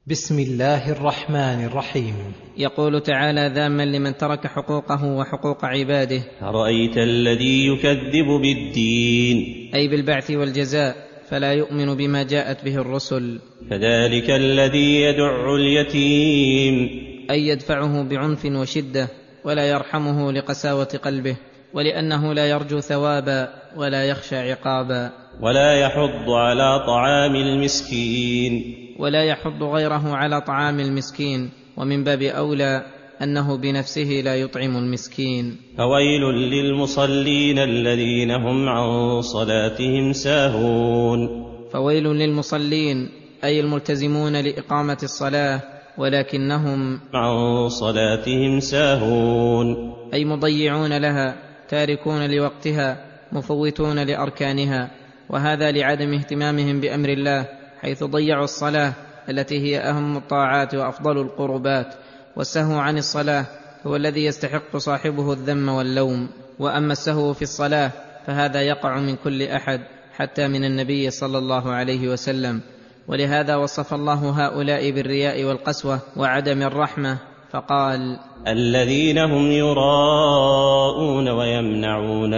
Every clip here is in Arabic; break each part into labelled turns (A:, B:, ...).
A: بسم الله الرحمن الرحيم.
B: يقول تعالى ذاما لمن ترك حقوقه وحقوق عباده:
C: أرأيت الذي يكذب بالدين،
B: أي بالبعث والجزاء، فلا يؤمن بما جاءت به الرسل.
C: فذلك الذي يدع اليتيم،
B: أي يدفعه بعنف وشدة ولا يرحمه لقساوة قلبه، ولأنه لا يرجو ثوابا ولا يخشى عقابا،
C: ولا يحض على طعام المسكين،
B: ولا يحض غيره على طعام المسكين، ومن باب أولى أنه بنفسه لا يطعم المسكين.
C: فويل للمصلين الذين هم عن صلاتهم ساهون.
B: فويل للمصلين أي الملتزمون لإقامة الصلاة ولكنهم
C: عن صلاتهم ساهون،
B: أي مضيعون لها، تاركون لوقتها، مفوتون لأركانها، وهذا لعدم اهتمامهم بأمر الله، حيث ضيعوا الصلاة التي هي أهم الطاعات وأفضل القربات. والسهو عن الصلاة هو الذي يستحق صاحبه الذم واللوم. وأما السهو في الصلاة فهذا يقع من كل أحد، حتى من النبي صلى الله عليه وسلم، ولهذا وصف الله هؤلاء بالرياء والقسوة وعدم الرحمة فقال:
C: الذين هم يراءون ويمنعون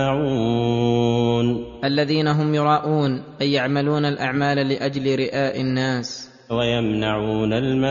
C: الماعون.
B: الذين هم يراءون أي يعملون الأعمال لأجل رئاء الناس.
C: ويمنعون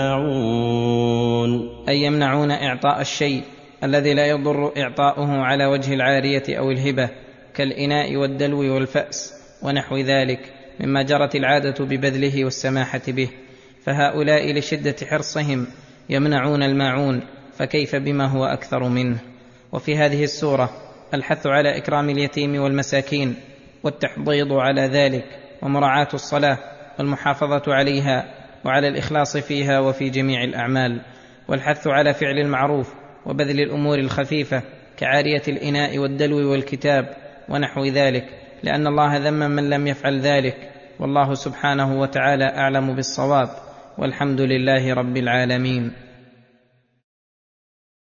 C: الماعون
B: أي يمنعون إعطاء الشيء الذي لا يضر إعطاؤه على وجه العارية أو الهبة، كالإناء والدلو والفأس ونحو ذلك مما جرت العادة ببذله والسماحة به، فهؤلاء لشدة حرصهم يمنعون الماعون، فكيف بما هو أكثر منه. وفي هذه السورة الحث على إكرام اليتيم والمساكين، والتحضيض على ذلك، ومراعاة الصلاة والمحافظة عليها، وعلى الإخلاص فيها وفي جميع الأعمال، والحث على فعل المعروف وبذل الأمور الخفيفة كعارية الإناء والدلو والكتاب ونحو ذلك، لأن الله ذم من لم يفعل ذلك، والله سبحانه وتعالى أعلم بالصواب، والحمد لله رب العالمين.